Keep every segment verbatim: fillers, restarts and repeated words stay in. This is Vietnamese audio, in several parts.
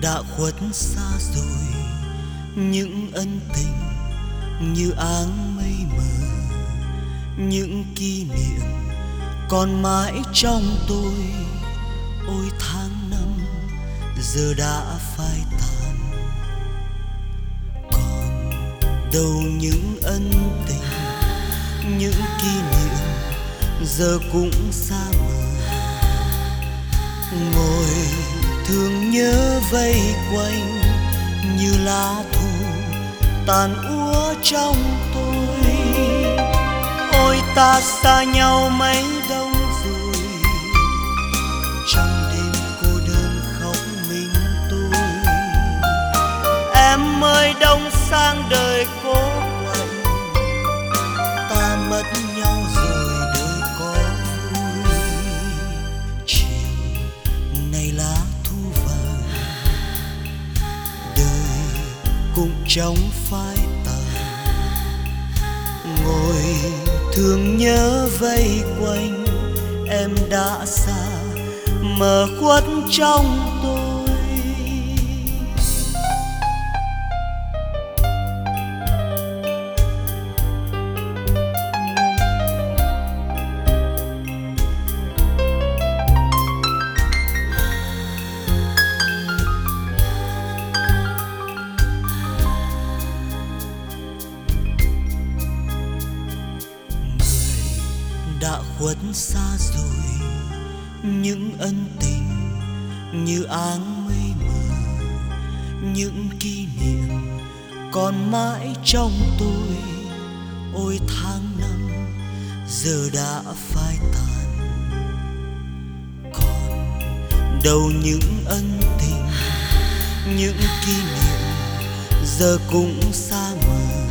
đã khuất xa rồi, những ân tình như áng mây mờ, những kỷ niệm còn mãi trong tôi. Ôi tháng năm giờ đã phai tàn, còn đâu những ân tình, những kỷ niệm giờ cũng xa mờ. Ngồi thương nhớ vây quanh như lá thu tàn úa trong tôi. Ôi ta xa nhau mấy đông rồi, trong đêm cô đơn khóc mình tôi. Em ơi đông sang đời cố quạnh, ta mất nhau rồi đời có vui. Chiều này lá thu vàng, đời cũng trong phai tàn. Ngồi thương nhớ vây quanh, em đã xa mờ khuất trong tôi. Đã khuất xa rồi, những ân tình như áng mây mờ, những kỷ niệm còn mãi trong tôi. Ôi tháng năm giờ đã phai tàn, còn đâu những ân tình, những kỷ niệm giờ cũng xa mờ.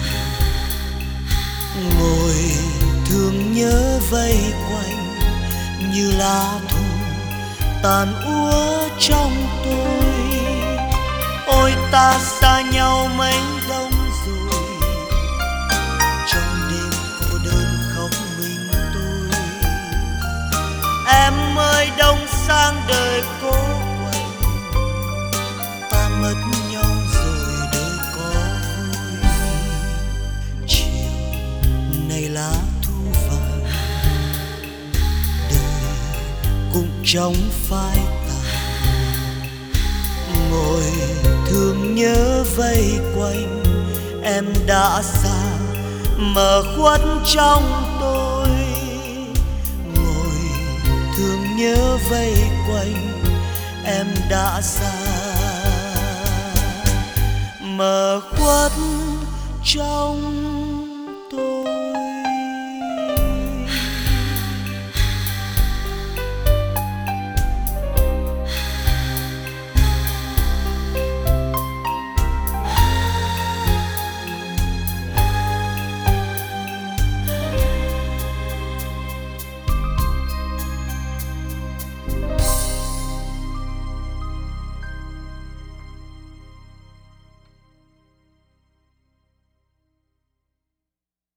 Ngồi thương nhớ vây quanh như lá thu tàn úa trong tôi. Ôi ta xa nhau mấy đông rồi, trong đêm cô đơn khóc mình tôi. Em ơi đông sang đời cố quạnh, ta mất nhau rồi đời có vui. Chiều này lá trong phai tàn. Ngồi thương nhớ vây quanh, em đã xa mờ khuất trong tôi. Ngồi thương nhớ vây quanh, em đã xa mờ khuất trong